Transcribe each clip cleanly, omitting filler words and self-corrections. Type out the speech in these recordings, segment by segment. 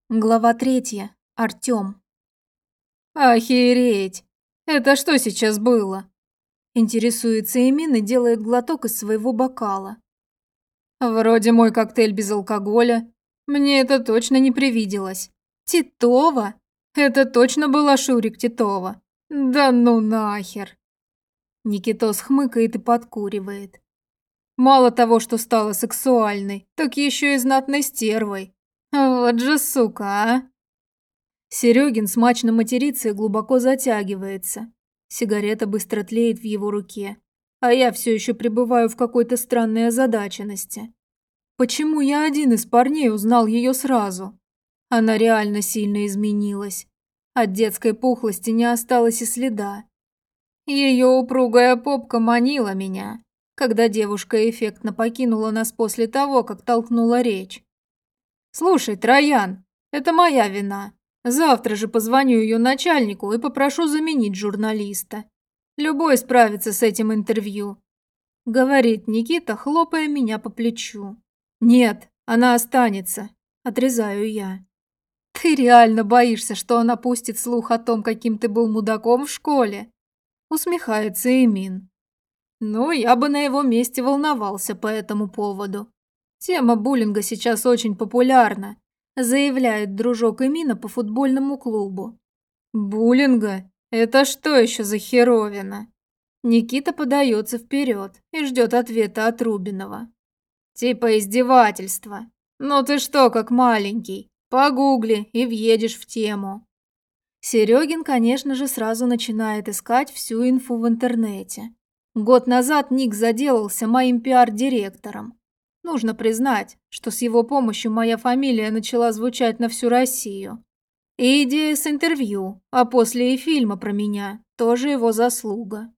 Глава 3. Артём. «Охереть! Это что сейчас было?» Интересуется Эмин и делает глоток из своего бокала. «Вроде мой коктейль без алкоголя. Мне это точно не привиделось. Титова? Это точно была Шурик Титова. Да ну нахер!» Никитос хмыкает и подкуривает. Мало того, что стала сексуальной, так еще и знатной стервой. Вот же сука, а! Серёгин смачно матерится и глубоко затягивается. Сигарета быстро тлеет в его руке, а я все еще пребываю в какой-то странной озадаченности. Почему я один из парней узнал ее сразу? Она реально сильно изменилась. От детской пухлости не осталось и следа. Ее упругая попка манила меня, когда девушка эффектно покинула нас после того, как толкнула речь. «Слушай, Троян, это моя вина. Завтра же позвоню ее начальнику и попрошу заменить журналиста. Любой справится с этим интервью», — говорит Никита, хлопая меня по плечу. «Нет, она останется», — отрезаю я. «Ты реально боишься, что она пустит слух о том, каким ты был мудаком в школе?» — усмехается Эмин. «Ну, я бы на его месте волновался по этому поводу. Тема буллинга сейчас очень популярна», — заявляет дружок Эмина по футбольному клубу. «Буллинга? Это что еще за херовина?» Никита подается вперед и ждет ответа от Рубинова. «Типа издевательства. Ну ты что, как маленький? Погугли и въедешь в тему». Серегин, конечно же, сразу начинает искать всю инфу в интернете. Год назад Ник заделался моим пиар-директором. Нужно признать, что с его помощью моя фамилия начала звучать на всю Россию. И идея с интервью, а после и фильма про меня, тоже его заслуга.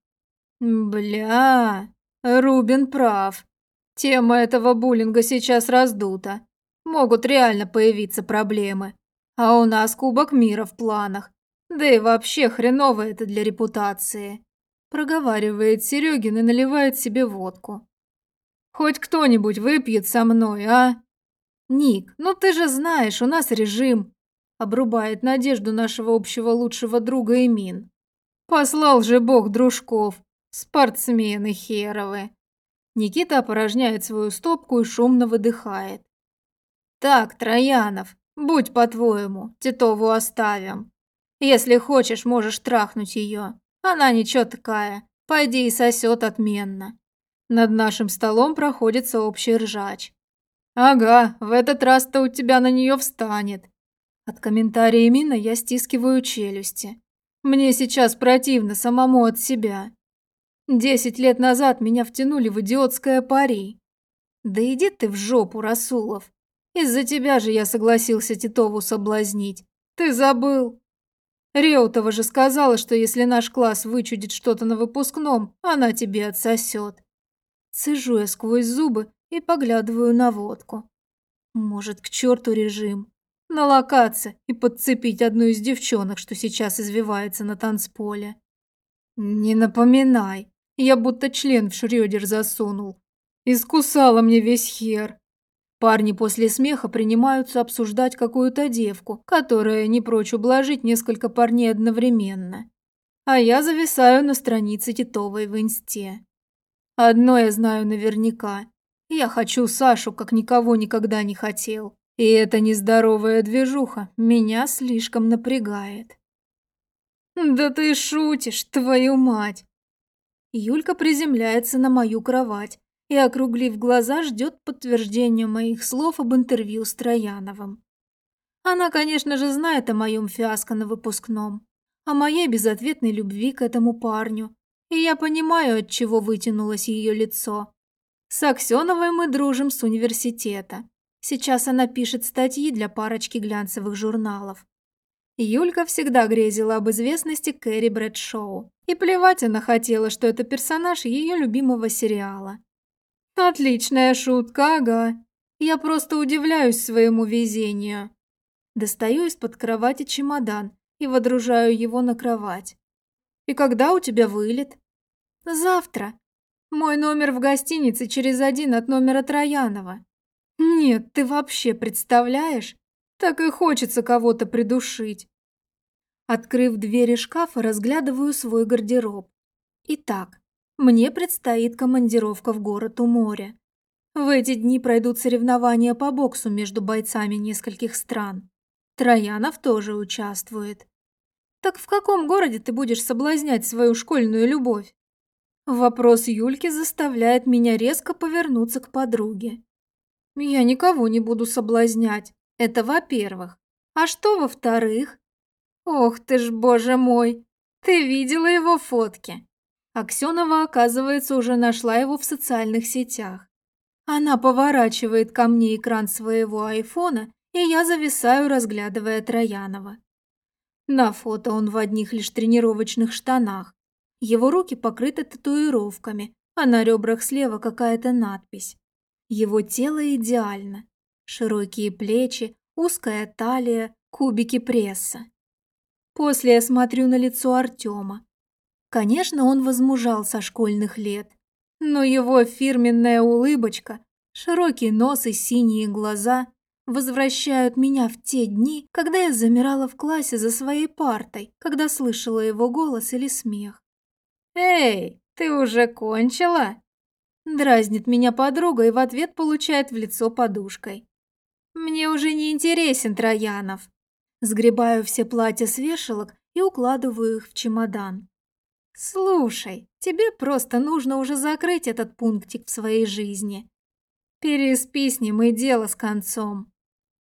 Бля, Рубин прав. Тема этого буллинга сейчас раздута. Могут реально появиться проблемы. А у нас Кубок мира в планах. Да и вообще хреново это для репутации. Проговаривает Серегин и наливает себе водку. Хоть кто-нибудь выпьет со мной, а? Ник, ну ты же знаешь, у нас режим. Обрубает надежду нашего общего лучшего друга Эмин. Послал же бог дружков. Спортсмены херовы. Никита опорожняет свою стопку и шумно выдыхает. Так, Троянов, будь по-твоему, Титову оставим. Если хочешь, можешь трахнуть ее. Она ничего такая, пойди и сосет отменно. Над нашим столом проходится общий ржач. Ага, в этот раз-то у тебя на нее встанет. От комментария Мина я стискиваю челюсти. Мне сейчас противно самому от себя. 10 лет назад меня втянули в идиотское пари. Да иди ты в жопу, Расулов. Из-за тебя же я согласился Титову соблазнить. Ты забыл? Реутова же сказала, что если наш класс вычудит что-то на выпускном, она тебе отсосет. Цежу я сквозь зубы и поглядываю на водку. Может, к черту режим. Налокаться и подцепить одну из девчонок, что сейчас извивается на танцполе. Не напоминай, я будто член в Шрёдер засунул. Искусала мне весь хер. Парни после смеха принимаются обсуждать какую-то девку, которая не прочь ублажить несколько парней одновременно. А я зависаю на странице Титовой в инсте. Одно я знаю наверняка. Я хочу Сашу, как никого никогда не хотел. И эта нездоровая движуха меня слишком напрягает. «Да ты шутишь, твою мать!» Юлька приземляется на мою кровать и, округлив глаза, ждет подтверждения моих слов об интервью с Трояновым. Она, конечно же, знает о моем фиаско на выпускном, о моей безответной любви к этому парню, и я понимаю, от чего вытянулось ее лицо. С Аксеновой мы дружим с университета. Сейчас она пишет статьи для парочки глянцевых журналов. Юлька всегда грезила об известности Кэрри Брэдшоу, и плевать она хотела, что это персонаж ее любимого сериала. Отличная шутка, ага. Я просто удивляюсь своему везению. Достаю из-под кровати чемодан и водружаю его на кровать. И когда у тебя вылет? Завтра. Мой номер в гостинице через 1 от номера Троянова. Нет, ты вообще представляешь? Так и хочется кого-то придушить. Открыв двери шкафа, разглядываю свой гардероб. Итак, мне предстоит командировка в город у моря. В эти дни пройдут соревнования по боксу между бойцами нескольких стран. Троянов тоже участвует. Так в каком городе ты будешь соблазнять свою школьную любовь? Вопрос Юльки заставляет меня резко повернуться к подруге. Я никого не буду соблазнять. Это во-первых. А что во-вторых? Ох ты ж, боже мой, ты видела его фотки? Аксенова, оказывается, уже нашла его в социальных сетях. Она поворачивает ко мне экран своего айфона, и я зависаю, разглядывая Троянова. На фото он в одних лишь тренировочных штанах. Его руки покрыты татуировками, а на ребрах слева какая-то надпись. Его тело идеально. Широкие плечи, узкая талия, кубики пресса. После я смотрю на лицо Артема. Конечно, он возмужал со школьных лет, но его фирменная улыбочка, широкий нос и синие глаза возвращают меня в те дни, когда я замирала в классе за своей партой, когда слышала его голос или смех. «Эй, ты уже кончила?» Дразнит меня подруга и в ответ получает в лицо подушкой. «Мне уже не интересен Троянов». Сгребаю все платья с вешалок и укладываю их в чемодан. «Слушай, тебе просто нужно уже закрыть этот пунктик в своей жизни. Переспи с ним и дело с концом».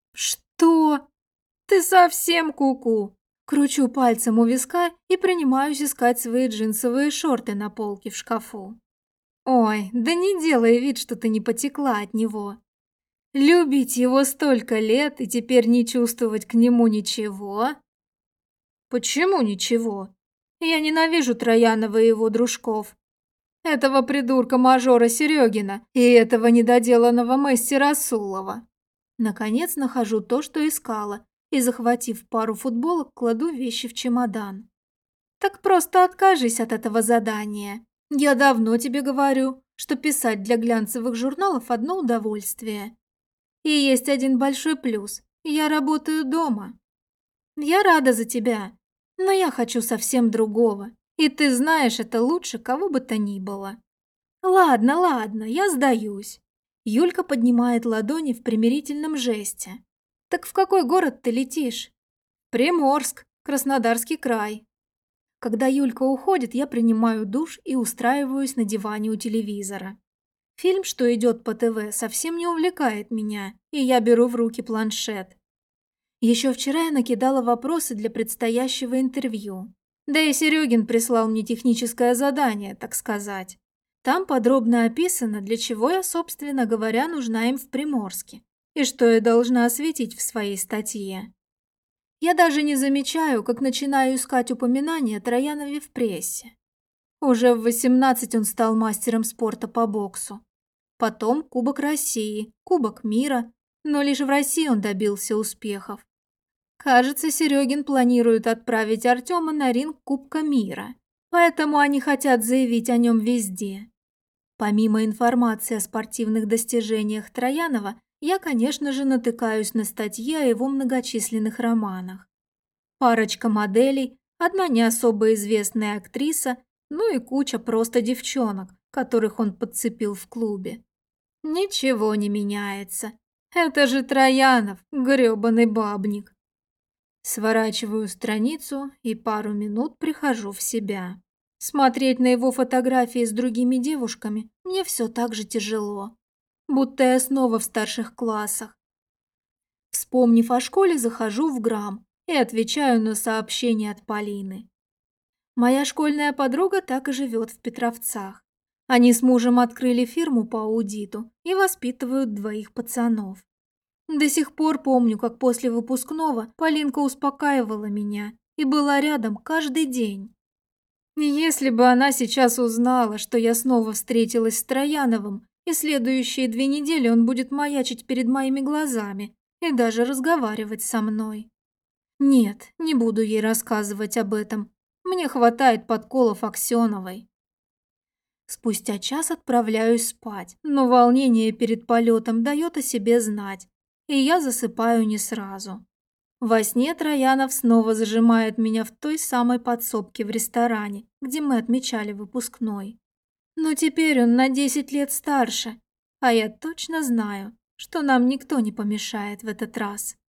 «Что? Ты совсем куку?» Кручу пальцем у виска и принимаюсь искать свои джинсовые шорты на полке в шкафу. «Ой, да не делай вид, что ты не потекла от него. Любить его столько лет и теперь не чувствовать к нему ничего?» «Почему ничего? Я ненавижу Троянова и его дружков. Этого придурка-мажора Серегина и этого недоделанного Месси Расулова». Наконец нахожу то, что искала, и, захватив пару футболок, кладу вещи в чемодан. «Так просто откажись от этого задания. Я давно тебе говорю, что писать для глянцевых журналов – одно удовольствие. И есть один большой плюс – я работаю дома. Я рада за тебя, но я хочу совсем другого, и ты знаешь это лучше кого бы то ни было». «Ладно, ладно, я сдаюсь». Юлька поднимает ладони в примирительном жесте. «Так в какой город ты летишь?» «Приморск, Краснодарский край». Когда Юлька уходит, я принимаю душ и устраиваюсь на диване у телевизора. Фильм, что идет по ТВ, совсем не увлекает меня, и я беру в руки планшет. Еще вчера я накидала вопросы для предстоящего интервью. Да и Серегин прислал мне техническое задание, так сказать. Там подробно описано, для чего я, собственно говоря, нужна им в Приморске, и что я должна осветить в своей статье. Я даже не замечаю, как начинаю искать упоминания о Троянове в прессе. Уже в 18 он стал мастером спорта по боксу. Потом Кубок России, Кубок мира, но лишь в России он добился успехов. Кажется, Серегин планирует отправить Артема на ринг Кубка мира, поэтому они хотят заявить о нем везде. Помимо информации о спортивных достижениях Троянова, я, конечно же, натыкаюсь на статьи о его многочисленных романах. Парочка моделей, одна не особо известная актриса, ну и куча просто девчонок, которых он подцепил в клубе. Ничего не меняется. Это же Троянов, грёбаный бабник. Сворачиваю страницу и пару минут прихожу в себя. Смотреть на его фотографии с другими девушками мне все так же тяжело, будто я снова в старших классах. Вспомнив о школе, захожу в Грам и отвечаю на сообщение от Полины. Моя школьная подруга так и живет в Петровцах. Они с мужем открыли фирму по аудиту и воспитывают двоих пацанов. До сих пор помню, как после выпускного Полинка успокаивала меня и была рядом каждый день. Если бы она сейчас узнала, что я снова встретилась с Трояновым, и следующие 2 недели он будет маячить перед моими глазами и даже разговаривать со мной. Нет, не буду ей рассказывать об этом. Мне хватает подколов Аксеновой. Спустя час отправляюсь спать, но волнение перед полетом дает о себе знать, и я засыпаю не сразу. Во сне Троянов снова зажимает меня в той самой подсобке в ресторане, где мы отмечали выпускной. Но теперь он на 10 лет старше, а я точно знаю, что нам никто не помешает в этот раз.